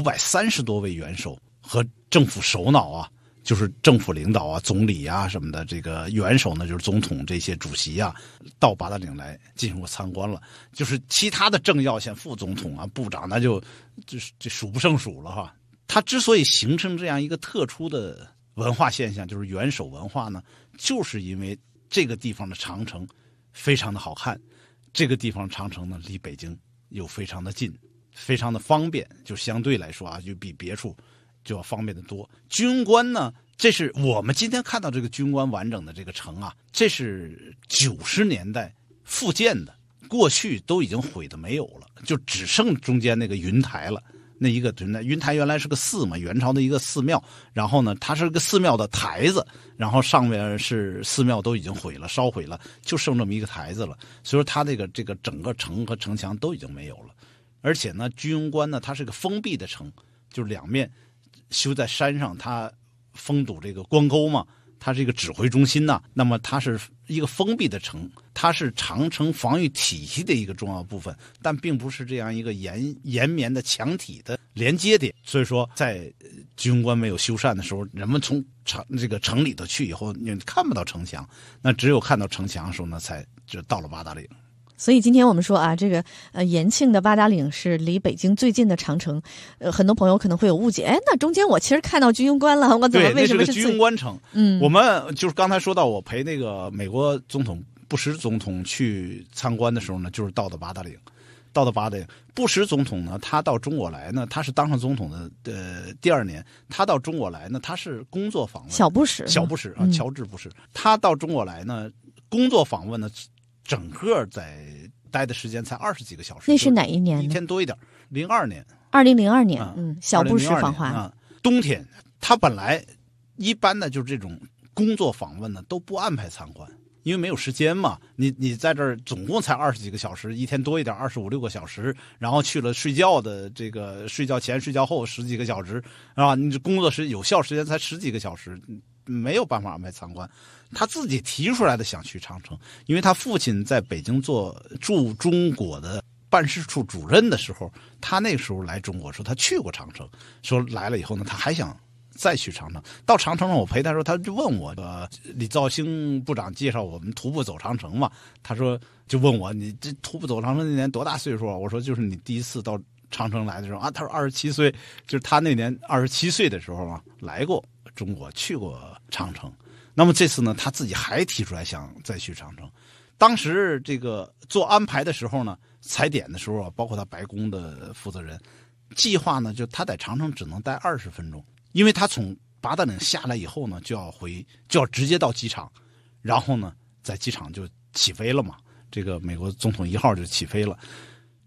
530多位元首和政府首脑啊，就是政府领导啊、总理啊什么的，这个元首呢就是总统这些主席啊，到八达岭来进行过参观了。就是其他的政要像副总统啊、部长，那就数不胜数了哈。它之所以形成这样一个特殊的文化现象，就是元首文化呢，就是因为这个地方的长城非常的好看，这个地方长城呢离北京又非常的近，非常的方便，就相对来说啊，就比别处就要方便的多。军官呢，这是我们今天看到这个军官完整的这个城啊，这是90年代复建的，过去都已经毁的没有了，就只剩中间那个云台了。那一个云台原来是个寺嘛，元朝的一个寺庙，然后呢，它是个寺庙的台子，然后上面是寺庙都已经毁了，烧毁了，就剩这么一个台子了。所以说它这个整个城和城墙都已经没有了。而且呢，居庸关呢，它是个封闭的城，就是两面修在山上，它封堵这个关沟嘛，它是一个指挥中心呐。那么它是一个封闭的城，它是长城防御体系的一个重要部分，但并不是这样一个延绵的墙体的连接点。所以说，在居庸关没有修缮的时候，人们从这个城里头去以后，你看不到城墙，那只有看到城墙的时候呢，才就到了八达岭。 所以今天我们说啊，这个延庆的八达岭是离北京最近的长城，很多朋友可能会有误解，哎，那中间我其实看到居庸关了，我怎么为什么是居庸关城？我们就是刚才说到，我陪那个美国总统布什总统去参观的时候呢，就是到的八达岭。布什总统呢，他到中国来呢，他是当上总统的第2年，他到中国来呢，他是工作访问。 小布什啊，乔治布什，他到中国来呢，工作访问呢。整个在待的时间才20几个小时。 那是哪一年？ 一天多一点，02年。 2002年，小布什访华。 冬天，他本来一般的就是这种工作访问呢都不安排参观，因为没有时间嘛。你在这儿总共才20几个小时，一天多一点，25、26个小时，然后去了睡觉的这个睡觉前、睡觉后10几个小时，啊，你工作有效时间才10几个小时。没有办法安排参观，他自己提出来的想去长城，因为他父亲在北京驻中国的办事处主任的时候，他那个时候来中国说他去过长城，说来了以后呢，他还想再去长城。到长城上我陪他说，他就问我，李肇兴部长介绍我们徒步走长城嘛，他说就问我你这徒步走长城那年多大岁数啊？我说就是你第一次到长城来的时候啊。他说27岁，就是他那年27岁的时候啊来过中国，去过长城。那么这次呢，他自己还提出来想再去长城。当时这个做安排的时候呢，踩点的时候啊，包括他白宫的负责人计划呢，就他在长城只能待20分钟，因为他从八达岭下来以后呢，就要直接到机场，然后呢，在机场就起飞了嘛。这个美国总统1号就起飞了。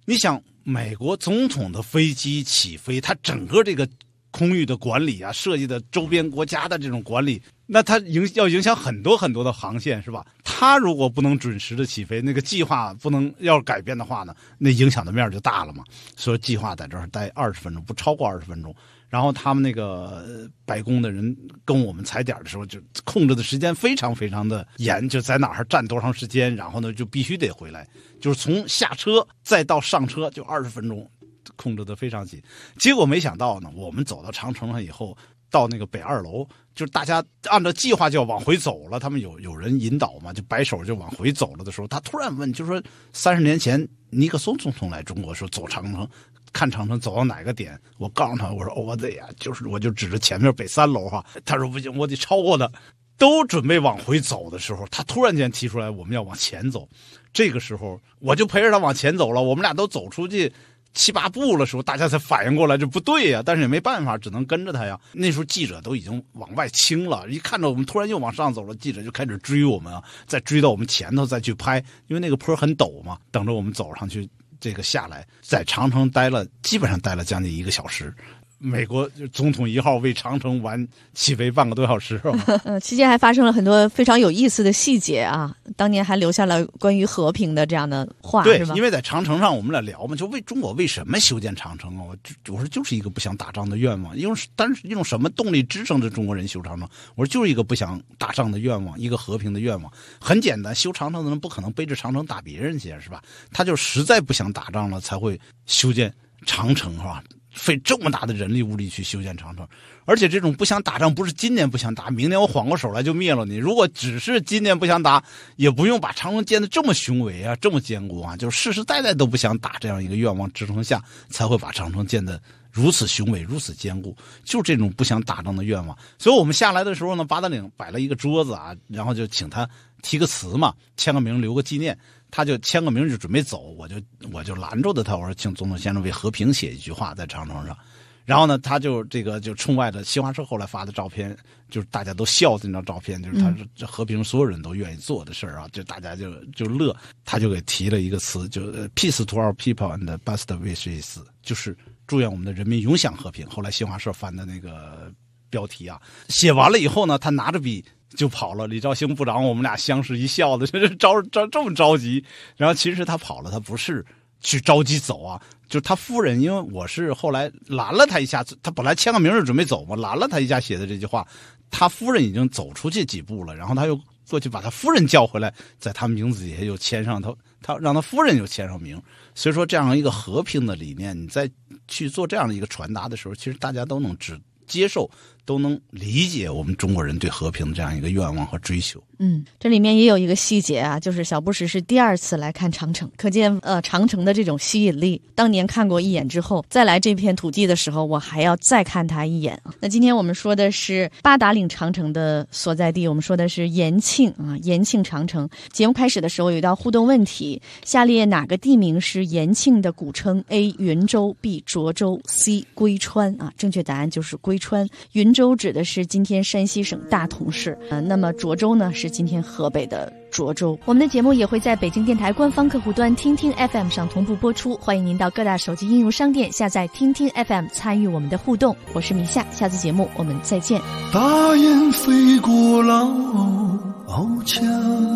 你想，美国总统的飞机起飞，它整个这个空域的管理啊，涉及的周边国家的这种管理，那它要影响很多很多的航线，是吧？它如果不能准时的起飞，那个计划不能要改变的话呢，那影响的面就大了嘛。所以计划在这儿待20分钟，不超过20分钟。然后他们那个白宫的人跟我们踩点的时候，就控制的时间非常非常的严，就在哪儿站多长时间，然后呢就必须得回来，就是从下车再到上车就20分钟，控制的非常紧。结果没想到呢，我们走到长城上以后，到那个北2楼，就是大家按照计划就要往回走了，他们有人引导嘛，就摆手就往回走了的时候，他突然问，就说30年前尼克松总统来中国说走长城。看长城走到哪个点，我告诉他，我说我得呀，我就指着前面北3楼哈。他说不行，我得超过他。都准备往回走的时候，他突然间提出来我们要往前走。这个时候我就陪着他往前走了，我们俩都走出去7、8步的时候，大家才反应过来这不对呀，但是也没办法，只能跟着他呀。那时候记者都已经往外清了，一看到我们突然又往上走了，记者就开始追我们啊，再追到我们前头再去拍，因为那个坡很陡嘛，等着我们走上去。这个下来，在长城基本上待了将近1个小时。美国总统1号为长城完起飞半个多小时， 期间还发生了很多非常有意思的细节啊！当年还留下了关于和平的这样的话， 对， 是吧？ 因为在长城上我们俩聊嘛，就中国为什么修建长城啊？我说就是一个不想打仗的愿望，但是用什么动力支撑着中国人修长城？我说就是一个不想打仗的愿望，一个和平的愿望。很简单，修长城的人不可能背着长城打别人去，是吧？他就实在不想打仗了，才会修建长城，是吧？费这么大的人力物力去修建长城，而且这种不想打仗不是今年不想打，明年我缓过手来就灭了你。如果只是今年不想打，也不用把长城建得这么雄伟啊，这么坚固啊，就是世世代代都不想打这样一个愿望支撑下，才会把长城建得如此雄伟，如此坚固，就这种不想打仗的愿望。所以我们下来的时候呢，八达岭摆了一个桌子啊，然后就请他题个词嘛，签个名留个纪念。他就签个名就准备走，我就拦住的他，我说请总统先生为和平写一句话在长城上。然后呢，他就冲外的新华社后来发的照片，就是大家都笑的那张照片，就是他这和平所有人都愿意做的事儿啊，就大家就乐。他就给提了一个词，就 peace to our people and best wishes， 就是祝愿我们的人民永享和平。后来新华社翻的那个标题啊，写完了以后呢，他拿着笔就跑了。李肇星部长我们俩相视一笑的，这么着急。然后其实他跑了，他不是去着急走啊，就是他夫人，因为我是后来拦了他一下，他本来签个名就准备走嘛，拦了他一下写的这句话，他夫人已经走出去几步了，然后他又过去把他夫人叫回来，在他名字底下又签上他让他夫人又签上名。所以说这样一个和平的理念，你在去做这样的一个传达的时候，其实大家都能接受，都能理解我们中国人对和平的这样一个愿望和追求。 这里面也有一个细节啊，就是小布什是第2次来看长城，可见长城的这种吸引力。当年看过一眼之后，再来这片土地的时候，我还要再看它一眼。那今天我们说的是八达岭长城的所在地，我们说的是延庆啊，延庆长城。节目开始的时候有一道互动问题：下列哪个地名是延庆的古称 ？A. 云州 B. 涿州 C. 归川啊，正确答案就是归川。云州指的是今天山西省大同市，那么涿州呢是今天河北的涿州。 我们的节目也会在北京电台官方客户端听听 FM 上同步播出，欢迎您到各大手机应用商店下载听听 FM 参与我们的互动。我是米夏，下次节目我们再见。 大雁飞过老墙，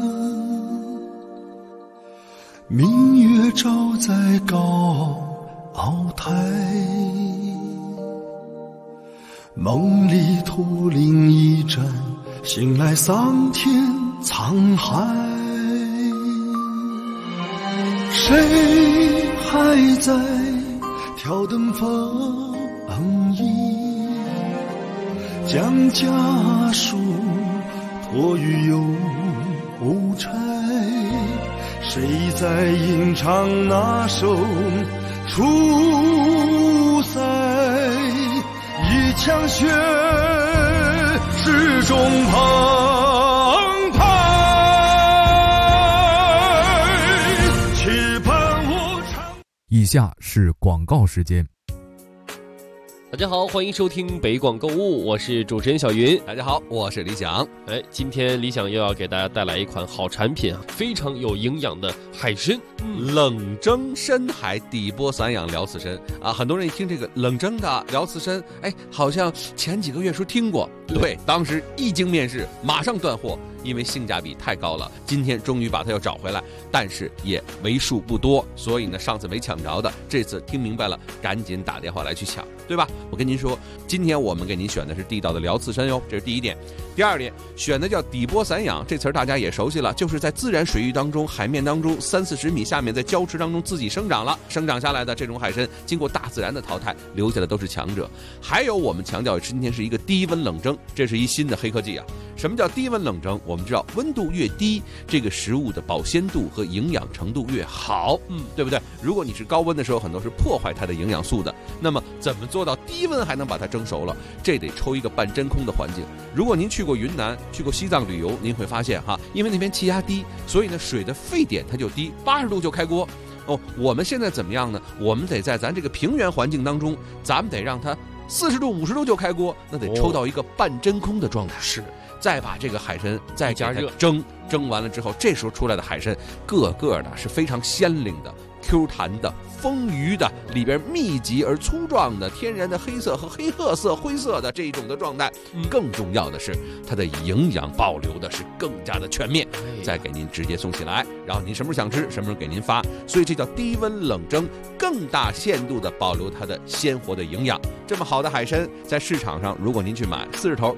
明月照在高鳌台，梦里驼铃一盏，醒来桑田沧海。谁还在挑灯放映，将家书托于邮差？谁在吟唱那首出塞？一腔血始终澎湃，期盼无常。 以下是广告时间。 大家好，欢迎收听北广购物，我是主持人小云。 大家好，我是李想。 今天李想又要给大家带来一款好产品啊，非常有营养的海参， 冷蒸深海底波散养辽刺参啊。很多人一听这个冷蒸的辽刺参，好像前几个月时候听过，对，当时一经面世，马上断货。因为性价比太高了，今天终于把它又找回来，但是也为数不多，所以呢，上次没抢着的，这次听明白了，赶紧打电话来去抢，对吧？我跟您说，今天我们给您选的是地道的辽刺参哟，这是第一点。第二点，选的叫底波散养，这词儿大家也熟悉了，就是在自然水域当中、海面当中30-40米下面，在礁池当中自己生长了，生长下来的这种海参，经过大自然的淘汰，留下的都是强者。还有我们强调今天是一个低温冷蒸，这是一新的黑科技啊。什么叫低温冷蒸？我们知道温度越低，这个食物的保鲜度和营养程度越好，对不对？如果你是高温的时候，很多是破坏它的营养素的。那么怎么做到低温还能把它蒸熟了？这得抽一个半真空的环境。如果您去过云南、去过西藏旅游，您会发现哈，因为那边气压低，所以呢水的沸点它就低，80度就开锅。我们现在怎么样呢？我们得在咱这个平原环境当中，咱们得让它40度、50度就开锅，那得抽到一个半真空的状态。 是。 再把这个海参再加热蒸完了之后，这时候出来的海参个个的是非常鲜灵的、Q 弹的、丰腴的，里边密集而粗壮的天然的黑色和黑褐色、灰色的这一种的状态。更重要的是，它的营养保留的是更加的全面，再给您直接送起来，然后您什么时候想吃，什么时候给您发。所以这叫低温冷蒸，更大限度的保留它的鲜活的营养。这么好的海参，在市场上，如果您去买40头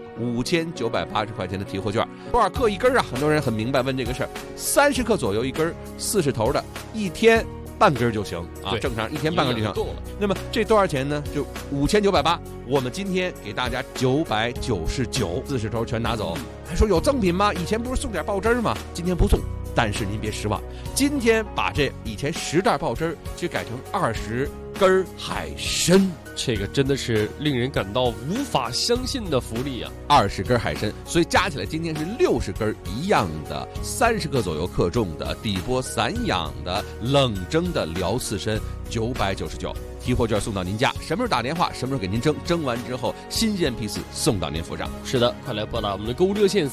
5980块钱的提货券，多少克一根啊？很多人很明白问这个事儿，30克左右一根，40头的，一天半根就行啊，正常一天半根就行。那么这多少钱呢？就5980，我们今天给大家999，40头全拿走。还说有赠品吗？以前不是送点爆汁吗？今天不送。但是您别失望，今天把这以前10袋爆汁就改成20根海参， 这个真的是令人感到无法相信的福利啊 ！20根海参，所以加起来今天是60根一样的，30克左右克重的底波散养的冷蒸的辽刺参，999。提货券送到您家，什么时候打电话，什么时候给您蒸，蒸完之后新鲜批次送到您府上。 是的，快来拨打我们的购物热线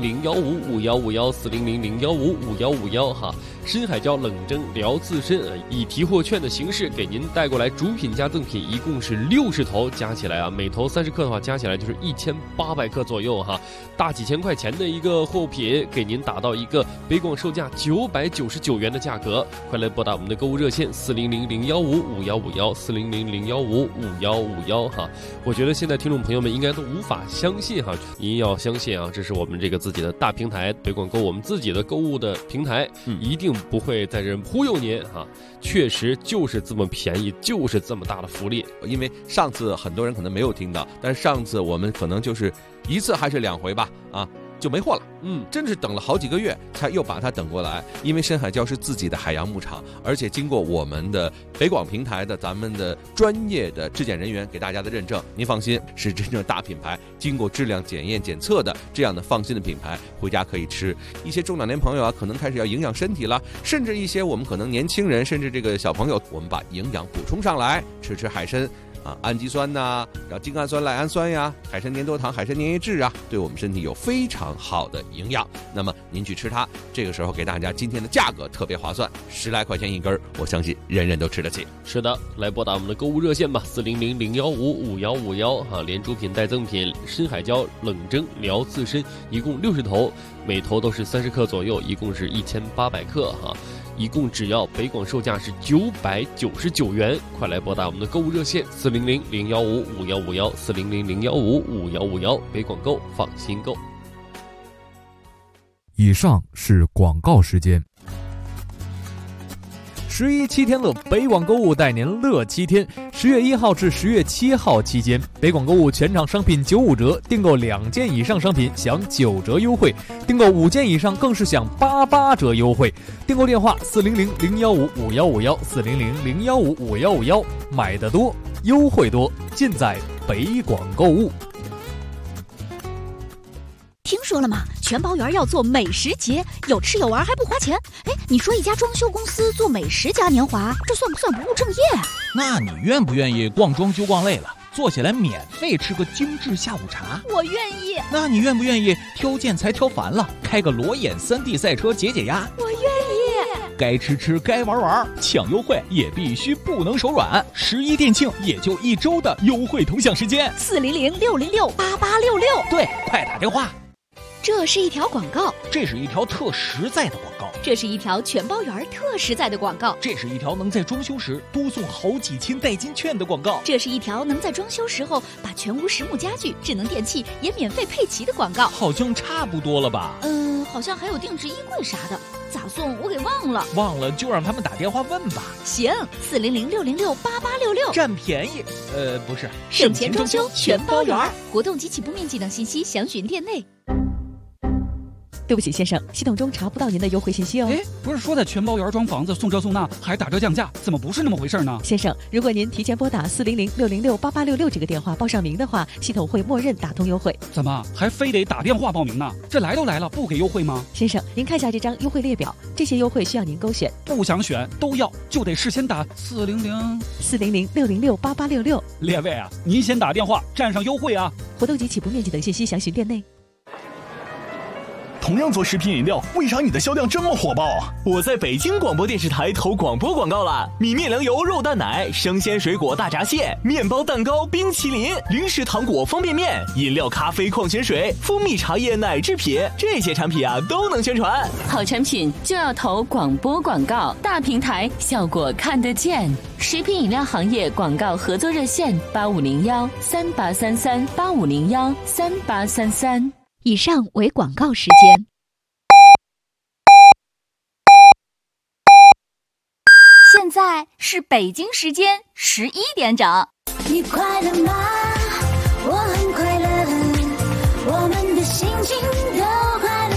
400-015-5151，400-015-5151哈。深海椒冷蒸辽刺参以提货券的形式给您带过来，主品加赠品一共是60头，加起来啊，每头30克的话，加起来就是1800克左右哈，大几千块钱的一个货品，给您打到一个北广售价999元的价格。快来拨打我们的购物热线400-015-5151，400-015-5151哈。我觉得现在听众朋友们应该都无法相信哈，您要相信啊，这是我们这个自己的大平台北广购，我们自己的购物的平台，一定不会在这忽悠您哈，确实就是这么便宜，就是这么大的福利。 因为上次很多人可能没有听到，但是上次我们可能就是1次还是2回吧啊，就没货了。真是等了好几个月才又把它等过来。因为深海礁是自己的海洋牧场，而且经过我们的北广平台的咱们的专业的质检人员给大家的认证，您放心，是真正大品牌，经过质量检验检测的这样的放心的品牌，回家可以吃。一些中老年朋友啊，可能开始要营养身体了，甚至一些我们可能年轻人，甚至这个小朋友，我们把营养补充上来，吃海参。氨基酸呐，然后精氨酸、赖氨酸呀，海参粘多糖、海参粘液质啊，对我们身体有非常好的营养。那么您去吃它，这个时候给大家今天的价格特别划算，10来块钱一根，我相信人人都吃得起。 是的，来拨打我们的购物热线吧，400-015-5151哈，连主品带赠品，深海礁冷蒸辽刺参，一共60头，每头都是30克左右，一共是1800克哈。一共只要北广售价是999元，快来拨打我们的购物热线400-015-5151，400-015-5151，北广购，放心购。 以上是广告时间。11七天乐，北广购物带您乐7天。10月1号至10月7号期间，北广购物全场商品95折，订购2件以上商品享9折优惠，订购5件以上更是享88折优惠。订购电话400-015-5151，400-015-5151，买得多，优惠多，尽在北广购物。 听说了吗？全包园要做美食节，有吃有玩还不花钱。哎，你说一家装修公司做美食嘉年华，这算不算不务正业啊？ 那你愿不愿意逛装修逛累了， 坐下来免费吃个精致下午茶。 我愿意。 那你愿不愿意挑建材挑烦了，开个裸眼3D 赛车解解压？ 我愿意。 该吃吃，该玩玩，抢优惠也必须不能手软。11店庆也就1周的优惠同享时间 ，400-606-8866。 对，快打电话。 这是一条广告， 这是一条特实在的广告， 这是一条全包圆特实在的广告， 这是一条能在装修时多送好几千代金券的广告， 这是一条能在装修时候把全屋实木家具、智能电器也免费配齐的广告。 好像差不多了吧？ 好像还有定制衣柜啥的，咋送我给忘了。 忘了就让他们打电话问吧。 行，400-606-8866， 占便宜。不是， 省钱装修全包圆，活动及起步面积等信息详询店内。 对不起，先生，系统中查不到您的优惠信息哦。 不是说的全包圆装房子送这送那还打折降价，怎么不是那么回事呢？ 先生，如果您提前拨打400-606-8866这个电话报上名的话，系统会默认打通优惠。 怎么还非得打电话报名呢？这来都来了，不给优惠吗？ 先生，您看下这张优惠列表，这些优惠需要您勾选。 不想选都要，就得事先打 400-606-8866。 列位啊，您先打电话占上优惠啊！ 活动及起步面积等信息详询店内。 同样做食品饮料，为啥你的销量这么火爆啊？我在北京广播电视台投广播广告了，米面粮油肉蛋奶、生鲜水果大闸蟹、面包蛋糕、冰淇淋、零食糖果方便面、饮料咖啡矿泉水、蜂蜜茶叶奶制品，这些产品啊都能宣传。 好产品就要投广播广告，大平台效果看得见。食品饮料行业广告合作热线8501-3833-8501-3833。 以上为广告时间。现在是北京时间11点整。 你快乐吗？我很快乐，我们的心情都快乐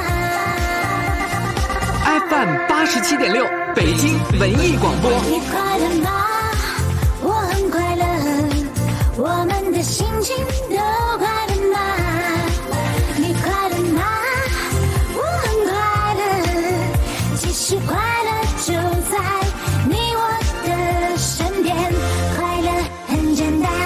吗 ？FM 87.6，北京文艺广播。 你快乐吗？我很快乐，我们的心情都快乐吗？是快乐就在你我的身边，快乐很简单。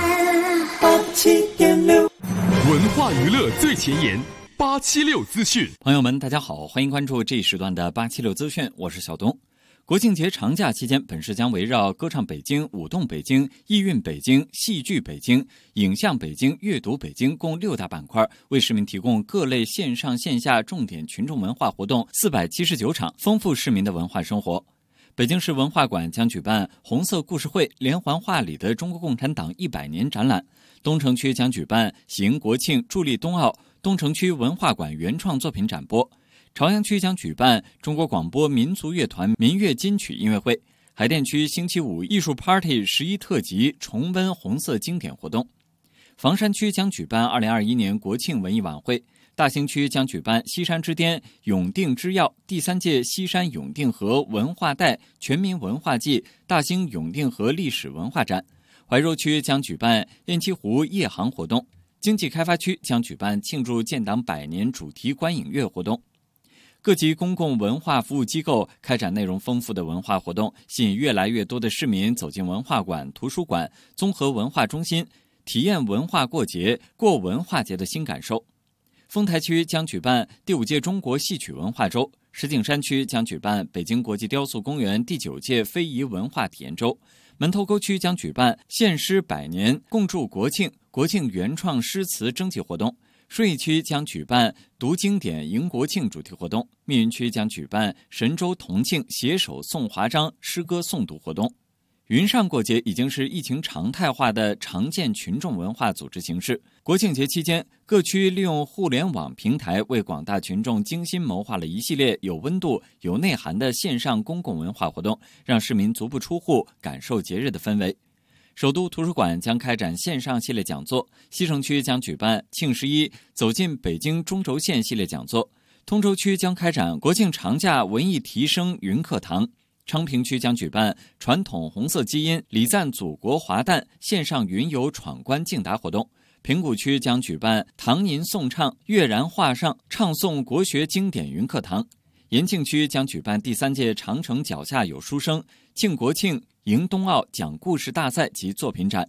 87.6，文化娱乐最前沿，876资讯。 朋友们，大家好，欢迎关注这一时段的876资讯，我是小东。国庆节长假期间，本市将围绕歌唱北京、舞动北京、艺韵北京、戏剧北京、影像北京、阅读北京共6大板块，为市民提供各类线上线下重点群众文化活动479场，丰富市民的文化生活。北京市文化馆将举办红色故事会连环画里的中国共产党100年展览，东城区将举办行国庆助力冬奥东城区文化馆原创作品展播，朝阳区将举办中国广播民族乐团民乐金曲音乐会，海淀区星期五艺术 Party 11特辑重温红色经典活动，房山区将举办2021年国庆文艺晚会，大兴区将举办西山之巅永定之钥第3届西山永定河文化带全民文化季大兴永定河历史文化展，怀柔区将举办雁栖湖夜航活动，经济开发区将举办庆祝建党100年主题观影乐活动。各级公共文化服务机构开展内容丰富的文化活动，吸引越来越多的市民走进文化馆、图书馆、综合文化中心，体验文化过节、过文化节的新感受。丰台区将举办第5届中国戏曲文化周，石景山区将举办北京国际雕塑公园第9届非遗文化体验周，门头沟区将举办献诗100年共筑国庆原创诗词征集活动，顺义区将举办读经典迎国庆主题活动，密云区将举办神州同庆携手送华章诗歌诵读活动。云上过节已经是疫情常态化的常见群众文化组织形式。国庆节期间，各区利用互联网平台为广大群众精心谋划了一系列有温度、有内涵的线上公共文化活动，让市民足不出户感受节日的氛围。首都图书馆将开展线上系列讲座，西城区将举办庆11走进北京中轴线系列讲座，通州区将开展国庆长假文艺提升云课堂，昌平区将举办传统红色基因礼赞祖国华诞线上云游闯关竞答活动，平谷区将举办唐吟颂唱跃然画上唱诵国学经典云课堂，延庆区将举办第3届长城脚下有书生庆国庆迎冬奥讲故事大赛及作品展，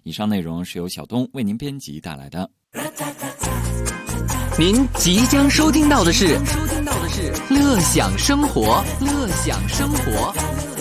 以上内容是由小东为您编辑带来的。 您即将收听到的是乐享生活，乐享生活。